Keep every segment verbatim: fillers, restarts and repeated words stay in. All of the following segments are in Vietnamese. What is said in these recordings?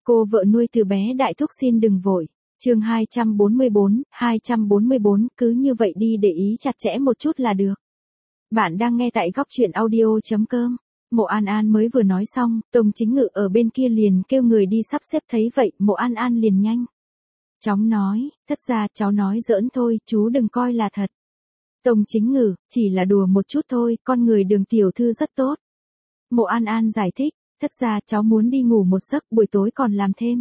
Cô vợ nuôi từ bé đại thúc xin đừng vội. Chương hai trăm bốn mươi bốn, hai trăm bốn mươi bốn, cứ như vậy đi để ý chặt chẽ một chút là được. Bạn đang nghe tại góc truyện audio chấm com. Mộ An An mới vừa nói xong, Tông Chính Ngự ở bên kia liền kêu người đi sắp xếp, thấy vậy, Mộ An An liền nhanh chóng nói, thất gia cháu nói giỡn thôi, chú đừng coi là thật. Tông Chính Ngự, chỉ là đùa một chút thôi, con người Đường tiểu thư rất tốt. Mộ An An giải thích, thất gia cháu muốn đi ngủ một giấc, buổi tối còn làm thêm.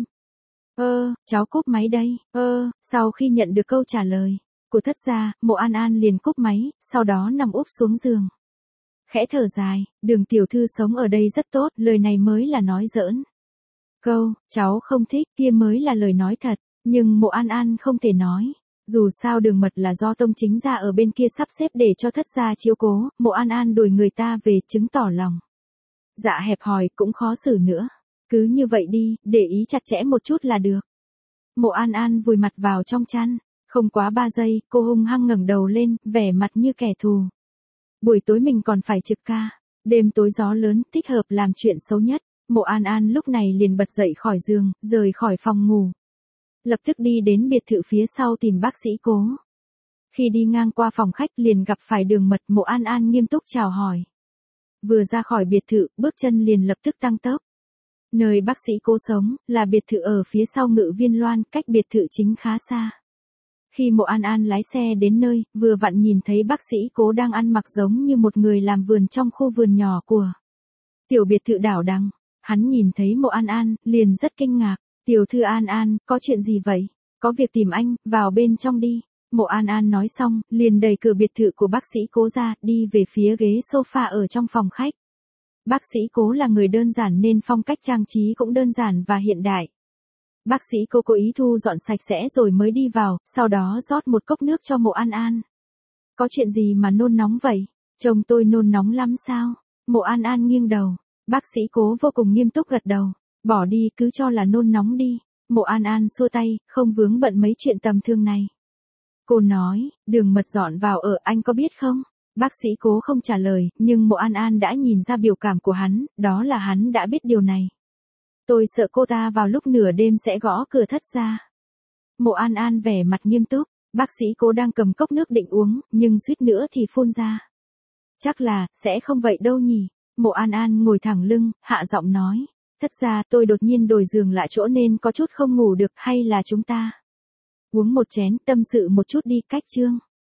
Ơ, cháu cúp máy đây, ơ, sau khi nhận được câu trả lời của thất gia, Mộ An An liền cúp máy, sau đó nằm úp xuống giường. Khẽ thở dài, Đường tiểu thư sống ở đây rất tốt, lời này mới là nói giỡn. Câu, cháu không thích, kia mới là lời nói thật, nhưng Mộ An An không thể nói. Dù sao Đường Mật là do Tông Chính gia ở bên kia sắp xếp để cho thất gia chiếu cố, Mộ An An đuổi người ta về, chứng tỏ lòng dạ hẹp hòi cũng khó xử nữa. Cứ như vậy đi, để ý chặt chẽ một chút là được. Mộ An An vùi mặt vào trong chăn, không quá ba giây, cô hung hăng ngẩng đầu lên, vẻ mặt như kẻ thù. Buổi tối mình còn phải trực ca, đêm tối gió lớn, thích hợp làm chuyện xấu nhất. Mộ An An lúc này liền bật dậy khỏi giường, rời khỏi phòng ngủ. Lập tức đi đến biệt thự phía sau tìm bác sĩ Cố. Khi đi ngang qua phòng khách liền gặp phải Đường Mật, Mộ An An nghiêm túc chào hỏi. Vừa ra khỏi biệt thự, bước chân liền lập tức tăng tốc. Nơi bác sĩ Cố sống, là biệt thự ở phía sau Ngự Viên Loan, cách biệt thự chính khá xa. Khi Mộ An An lái xe đến nơi, vừa vặn nhìn thấy bác sĩ Cố đang ăn mặc giống như một người làm vườn trong khu vườn nhỏ của tiểu biệt thự đảo đằng. Hắn nhìn thấy Mộ An An, liền rất kinh ngạc. Tiểu thư An An, có chuyện gì vậy? Có việc tìm anh, vào bên trong đi. Mộ An An nói xong, liền đẩy cửa biệt thự của bác sĩ Cố ra, đi về phía ghế sofa ở trong phòng khách. Bác sĩ Cố là người đơn giản nên phong cách trang trí cũng đơn giản và hiện đại. Bác sĩ Cố cố ý thu dọn sạch sẽ rồi mới đi vào, sau đó rót một cốc nước cho Mộ An An. Có chuyện gì mà nôn nóng vậy? Chồng tôi nôn nóng lắm sao? Mộ An An nghiêng đầu. Bác sĩ Cố vô cùng nghiêm túc gật đầu. Bỏ đi, cứ cho là nôn nóng đi. Mộ An An xua tay, không vướng bận mấy chuyện tầm thường này. Cô nói, Đường Mật dọn vào ở, anh có biết không? Bác sĩ Cố không trả lời, nhưng Mộ An An đã nhìn ra biểu cảm của hắn, đó là hắn đã biết điều này. Tôi sợ cô ta vào lúc nửa đêm sẽ gõ cửa thất gia. Mộ An An vẻ mặt nghiêm túc, bác sĩ Cố đang cầm cốc nước định uống, nhưng suýt nữa thì phun ra. Chắc là, sẽ không vậy đâu nhỉ. Mộ An An ngồi thẳng lưng, hạ giọng nói. Thất gia, tôi đột nhiên đổi giường lại chỗ nên có chút không ngủ được, hay là chúng ta uống một chén, tâm sự một chút đi, cách chương.